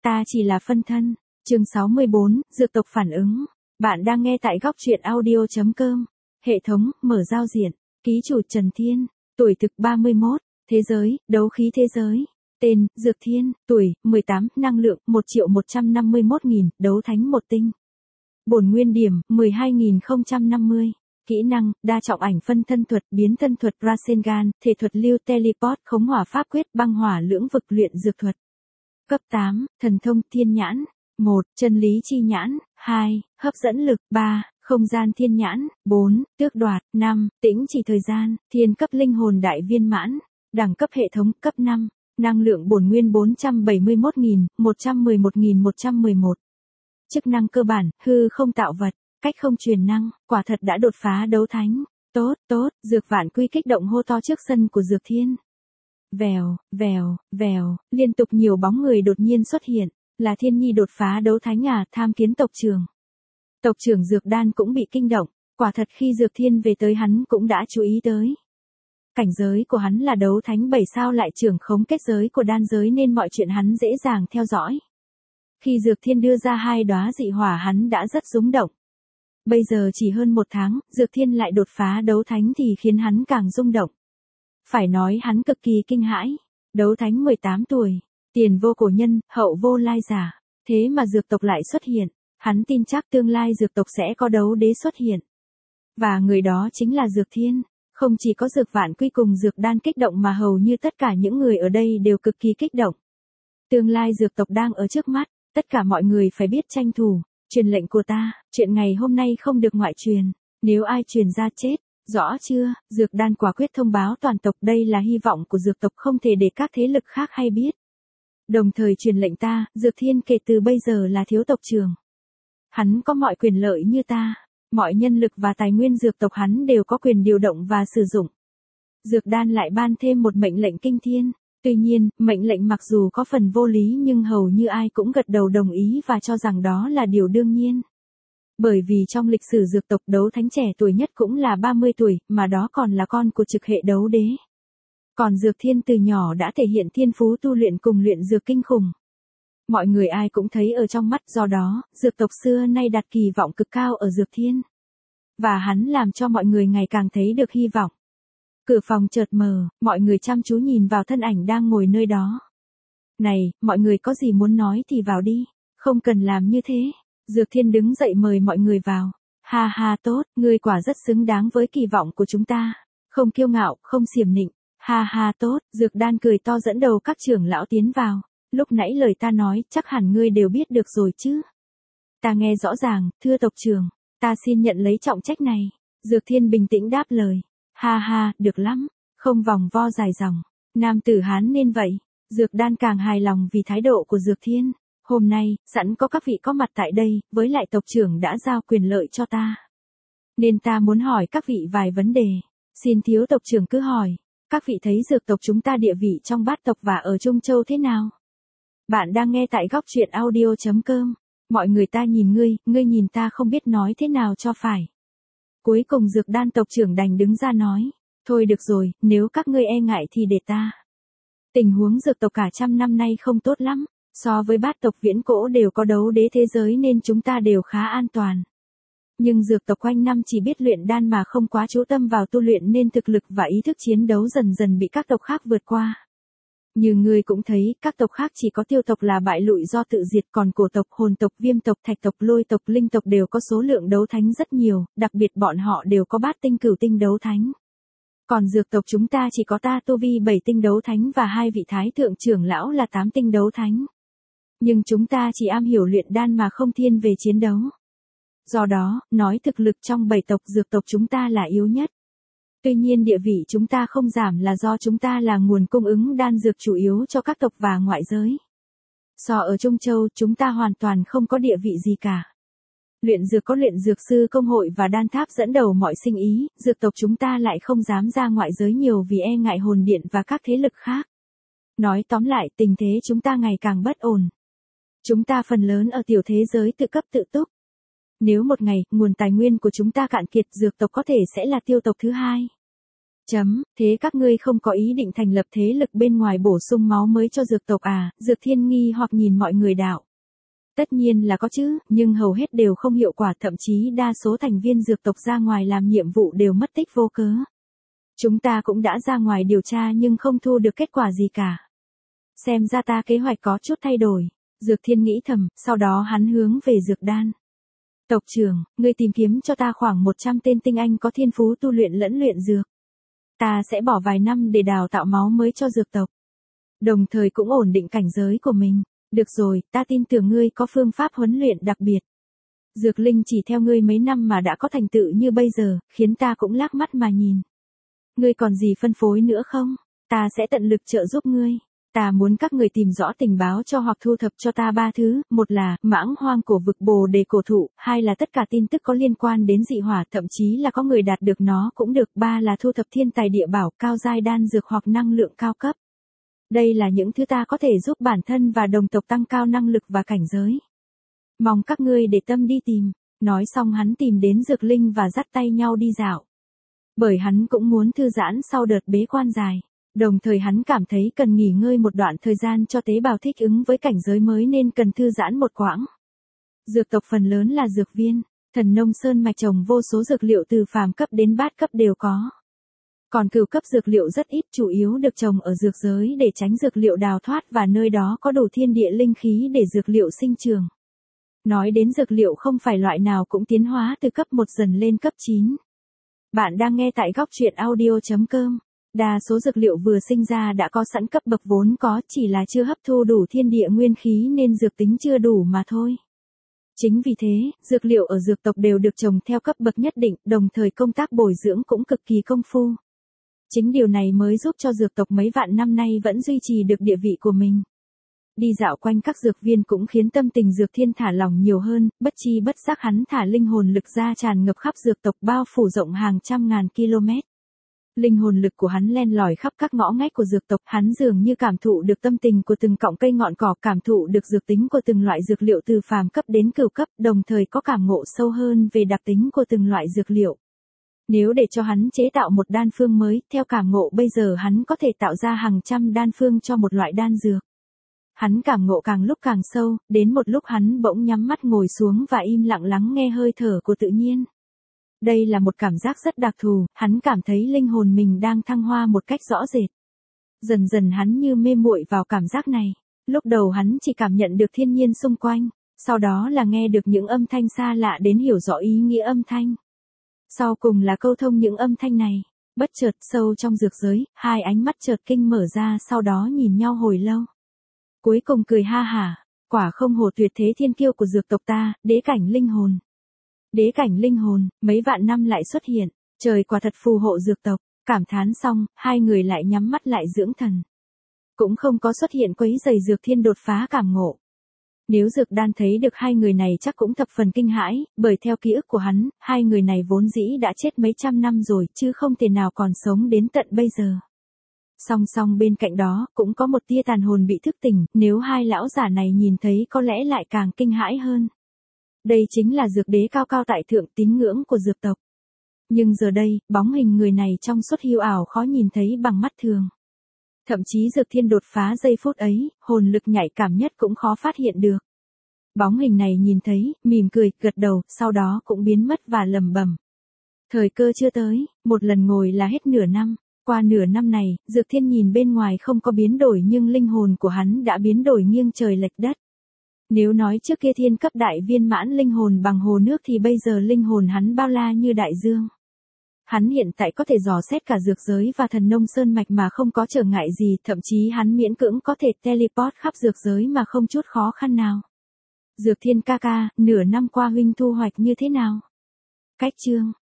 Ta chỉ là phân thân. Chương 64, dược tộc phản ứng. Bạn đang nghe tại góc truyện audio.com. Hệ thống, mở giao diện. Ký chủ Trần Thiên. Tuổi thực 31. Thế giới, đấu khí thế giới. Tên, Dược Thiên. Tuổi, 18. Năng lượng, 1.151.000. Đấu thánh một tinh. Bổn nguyên điểm, 12.050. Kỹ năng, đa trọng ảnh phân thân thuật, biến thân thuật Rasengan, thể thuật lưu teleport, khống hỏa pháp quyết, băng hỏa lưỡng vực luyện dược thuật. Cấp 8, thần thông thiên nhãn. 1. Chân lý chi nhãn. 2. Hấp dẫn lực. 3. Không gian thiên nhãn. 4. Tước đoạt. 5. Tĩnh chỉ thời gian. Thiên cấp linh hồn đại viên mãn. Đẳng cấp hệ thống cấp 5. Năng lượng bổn nguyên 471.111.111. Chức năng cơ bản, hư không tạo vật, cách không truyền năng, quả thật đã đột phá đấu thánh. Tốt, tốt, Dược Vạn Quy kích động hô to trước sân của Dược Thiên. Vèo, vèo, vèo, liên tục nhiều bóng người đột nhiên xuất hiện, là Thiên Nhi đột phá đấu thánh à, tham kiến tộc trưởng. Tộc trưởng Dược Đan cũng bị kinh động, quả thật khi Dược Thiên về tới hắn cũng đã chú ý tới. Cảnh giới của hắn là đấu thánh 7 sao lại trưởng khống kết giới của đan giới nên mọi chuyện hắn dễ dàng theo dõi. Khi Dược Thiên đưa ra 2 đóa dị hỏa hắn đã rất rung động. Bây giờ chỉ hơn 1 tháng, Dược Thiên lại đột phá đấu thánh thì khiến hắn càng rung động. Phải nói hắn cực kỳ kinh hãi. Đấu thánh 18 tuổi, tiền vô cổ nhân, hậu vô lai giả. Thế mà dược tộc lại xuất hiện. Hắn tin chắc tương lai dược tộc sẽ có đấu đế xuất hiện. Và người đó chính là Dược Thiên. Không chỉ có Dược Vạn Quy cùng Dược Đan kích động mà hầu như tất cả những người ở đây đều cực kỳ kích động. Tương lai dược tộc đang ở trước mắt, tất cả mọi người phải biết tranh thủ. Truyền lệnh của ta, chuyện ngày hôm nay không được ngoại truyền, nếu ai truyền ra chết, rõ chưa? Dược Đan quả quyết thông báo toàn tộc đây là hy vọng của dược tộc không thể để các thế lực khác hay biết. Đồng thời truyền lệnh ta, Dược Thiên kể từ bây giờ là thiếu tộc trưởng. Hắn có mọi quyền lợi như ta, mọi nhân lực và tài nguyên dược tộc hắn đều có quyền điều động và sử dụng. Dược Đan lại ban thêm một mệnh lệnh kinh thiên. Tuy nhiên, mệnh lệnh mặc dù có phần vô lý nhưng hầu như ai cũng gật đầu đồng ý và cho rằng đó là điều đương nhiên. Bởi vì trong lịch sử dược tộc đấu thánh trẻ tuổi nhất cũng là 30 tuổi, mà đó còn là con của trực hệ đấu đế. Còn Dược Thiên từ nhỏ đã thể hiện thiên phú tu luyện cùng luyện dược kinh khủng. Mọi người ai cũng thấy ở trong mắt, do đó, dược tộc xưa nay đặt kỳ vọng cực cao ở Dược Thiên. Và hắn làm cho mọi người ngày càng thấy được hy vọng. Cửa phòng chợt mở, mọi người chăm chú nhìn vào thân ảnh đang ngồi nơi đó. Này, mọi người có gì muốn nói thì vào đi, không cần làm như thế. Dược Thiên đứng dậy mời mọi người vào. Ha ha tốt, ngươi quả rất xứng đáng với kỳ vọng của chúng ta. Không kiêu ngạo, không xiểm nịnh. Ha ha tốt, Dược Đan cười to dẫn đầu các trưởng lão tiến vào. Lúc nãy lời ta nói, chắc hẳn ngươi đều biết được rồi chứ. Ta nghe rõ ràng, thưa tộc trưởng, ta xin nhận lấy trọng trách này. Dược Thiên bình tĩnh đáp lời. Ha ha, được lắm, không vòng vo dài dòng, nam tử Hán nên vậy. Dược Đan càng hài lòng vì thái độ của Dược Thiên. Hôm nay, sẵn có các vị có mặt tại đây, với lại tộc trưởng đã giao quyền lợi cho ta. Nên ta muốn hỏi các vị vài vấn đề. Xin thiếu tộc trưởng cứ hỏi. Các vị thấy dược tộc chúng ta địa vị trong bát tộc và ở Trung Châu thế nào? Bạn đang nghe tại góc truyện audio.com. Mọi người ta nhìn ngươi nhìn ta không biết nói thế nào cho phải. Cuối cùng Dược Đan tộc trưởng đành đứng ra nói. Thôi được rồi, nếu các ngươi e ngại thì để ta. Tình huống dược tộc cả trăm năm nay không tốt lắm. So với bát tộc viễn cổ đều có đấu đế thế giới nên chúng ta đều khá an toàn. Nhưng dược tộc quanh năm chỉ biết luyện đan mà không quá chú tâm vào tu luyện nên thực lực và ý thức chiến đấu dần dần bị các tộc khác vượt qua. Như ngươi cũng thấy, các tộc khác chỉ có Tiêu tộc là bại lụi do tự diệt, còn Cổ tộc, Hồn tộc, Viêm tộc, Thạch tộc, Lôi tộc, Linh tộc đều có số lượng đấu thánh rất nhiều, đặc biệt bọn họ đều có bát tinh cửu tinh đấu thánh. Còn dược tộc chúng ta chỉ có ta tu vi 7 tinh đấu thánh và 2 vị thái thượng trưởng lão là 8 tinh đấu thánh. Nhưng chúng ta chỉ am hiểu luyện đan mà không thiên về chiến đấu. Do đó, nói thực lực trong 7 tộc dược tộc chúng ta là yếu nhất. Tuy nhiên địa vị chúng ta không giảm là do chúng ta là nguồn cung ứng đan dược chủ yếu cho các tộc và ngoại giới. So ở Trung Châu chúng ta hoàn toàn không có địa vị gì cả. Luyện dược có luyện dược sư công hội và đan tháp dẫn đầu mọi sinh ý, dược tộc chúng ta lại không dám ra ngoại giới nhiều vì e ngại hồn điện và các thế lực khác. Nói tóm lại tình thế chúng ta ngày càng bất ổn. Chúng ta phần lớn ở tiểu thế giới tự cấp tự túc. Nếu một ngày, nguồn tài nguyên của chúng ta cạn kiệt dược tộc có thể sẽ là Tiêu tộc thứ hai. Thế các ngươi không có ý định thành lập thế lực bên ngoài bổ sung máu mới cho dược tộc à? Dược Thiên nghi hoặc nhìn mọi người đạo. Tất nhiên là có chứ, nhưng hầu hết đều không hiệu quả, thậm chí đa số thành viên dược tộc ra ngoài làm nhiệm vụ đều mất tích vô cớ. Chúng ta cũng đã ra ngoài điều tra nhưng không thu được kết quả gì cả. Xem ra ta kế hoạch có chút thay đổi. Dược Thiên nghĩ thầm, sau đó hắn hướng về Dược Đan. Tộc trưởng, ngươi tìm kiếm cho ta khoảng 100 tên tinh anh có thiên phú tu luyện lẫn luyện dược. Ta sẽ bỏ vài năm để đào tạo máu mới cho dược tộc. Đồng thời cũng ổn định cảnh giới của mình. Được rồi, ta tin tưởng ngươi có phương pháp huấn luyện đặc biệt. Dược Linh chỉ theo ngươi mấy năm mà đã có thành tựu như bây giờ, khiến ta cũng lác mắt mà nhìn. Ngươi còn gì phân phối nữa không? Ta sẽ tận lực trợ giúp ngươi. Ta muốn các người tìm rõ tình báo cho hoặc thu thập cho ta 3 thứ, một là mãng hoang cổ vực bồ đề cổ thụ, hai là tất cả tin tức có liên quan đến dị hỏa, thậm chí là có người đạt được nó cũng được, ba là thu thập thiên tài địa bảo, cao giai đan dược hoặc năng lượng cao cấp. Đây là những thứ ta có thể giúp bản thân và đồng tộc tăng cao năng lực và cảnh giới. Mong các ngươi để tâm đi tìm. Nói xong hắn tìm đến Dược Linh và dắt tay nhau đi dạo. Bởi hắn cũng muốn thư giãn sau đợt bế quan dài. Đồng thời hắn cảm thấy cần nghỉ ngơi một đoạn thời gian cho tế bào thích ứng với cảnh giới mới nên cần thư giãn một quãng. Dược tộc phần lớn là dược viên, Thần Nông Sơn mạch trồng vô số dược liệu từ phàm cấp đến bát cấp đều có. Còn cửu cấp dược liệu rất ít, chủ yếu được trồng ở dược giới để tránh dược liệu đào thoát và nơi đó có đủ thiên địa linh khí để dược liệu sinh trưởng. Nói đến dược liệu không phải loại nào cũng tiến hóa từ cấp 1 dần lên cấp 9. Bạn đang nghe tại góc truyện audio.com. Đa số dược liệu vừa sinh ra đã có sẵn cấp bậc vốn có, chỉ là chưa hấp thu đủ thiên địa nguyên khí nên dược tính chưa đủ mà thôi. Chính vì thế, dược liệu ở dược tộc đều được trồng theo cấp bậc nhất định, đồng thời công tác bồi dưỡng cũng cực kỳ công phu. Chính điều này mới giúp cho dược tộc mấy vạn năm nay vẫn duy trì được địa vị của mình. Đi dạo quanh các dược viên cũng khiến tâm tình Dược Thiên thả lỏng nhiều hơn, bất chi bất giác hắn thả linh hồn lực ra tràn ngập khắp dược tộc bao phủ rộng hàng trăm ngàn km. Linh hồn lực của hắn len lỏi khắp các ngõ ngách của dược tộc, hắn dường như cảm thụ được tâm tình của từng cọng cây ngọn cỏ, cảm thụ được dược tính của từng loại dược liệu từ phàm cấp đến cửu cấp, đồng thời có cảm ngộ sâu hơn về đặc tính của từng loại dược liệu. Nếu để cho hắn chế tạo một đan phương mới, theo cảm ngộ bây giờ hắn có thể tạo ra hàng trăm đan phương cho một loại đan dược. Hắn cảm ngộ càng lúc càng sâu, đến một lúc hắn bỗng nhắm mắt ngồi xuống và im lặng lắng nghe hơi thở của tự nhiên. Đây là một cảm giác rất đặc thù, hắn cảm thấy linh hồn mình đang thăng hoa một cách rõ rệt. Dần dần hắn như mê muội vào cảm giác này. Lúc đầu hắn chỉ cảm nhận được thiên nhiên xung quanh, sau đó là nghe được những âm thanh xa lạ đến hiểu rõ ý nghĩa âm thanh. Sau cùng là câu thông những âm thanh này. Bất chợt sâu trong dược giới, hai ánh mắt chợt kinh mở ra, sau đó nhìn nhau hồi lâu. Cuối cùng cười ha hả, quả không hổ tuyệt thế thiên kiêu của dược tộc ta, đế cảnh linh hồn. Đế cảnh linh hồn, mấy vạn năm lại xuất hiện, trời quả thật phù hộ dược tộc. Cảm thán xong, hai người lại nhắm mắt lại dưỡng thần. Cũng không có xuất hiện quấy rầy Dược Thiên đột phá cảm ngộ. Nếu Dược Đan thấy được hai người này chắc cũng thập phần kinh hãi, bởi theo ký ức của hắn, hai người này vốn dĩ đã chết mấy trăm năm rồi, chứ không thể nào còn sống đến tận bây giờ. Song song bên cạnh đó, cũng có một tia tàn hồn bị thức tỉnh, nếu hai lão giả này nhìn thấy có lẽ lại càng kinh hãi hơn. Đây chính là dược đế cao cao tại thượng, tín ngưỡng của dược tộc. Nhưng giờ đây, bóng hình người này trong suốt hư ảo khó nhìn thấy bằng mắt thường. Thậm chí Dược Thiên đột phá giây phút ấy, hồn lực nhạy cảm nhất cũng khó phát hiện được. Bóng hình này nhìn thấy, mỉm cười, gật đầu, sau đó cũng biến mất và lẩm bẩm. Thời cơ chưa tới, một lần ngồi là hết nửa năm. Qua nửa năm này, Dược Thiên nhìn bên ngoài không có biến đổi nhưng linh hồn của hắn đã biến đổi nghiêng trời lệch đất. Nếu nói trước kia thiên cấp đại viên mãn linh hồn bằng hồ nước thì bây giờ linh hồn hắn bao la như đại dương. Hắn hiện tại có thể dò xét cả dược giới và Thần Nông Sơn mạch mà không có trở ngại gì, thậm chí hắn miễn cưỡng có thể teleport khắp dược giới mà không chút khó khăn nào. Dược Thiên ca ca, nửa năm qua huynh thu hoạch như thế nào? Cách chương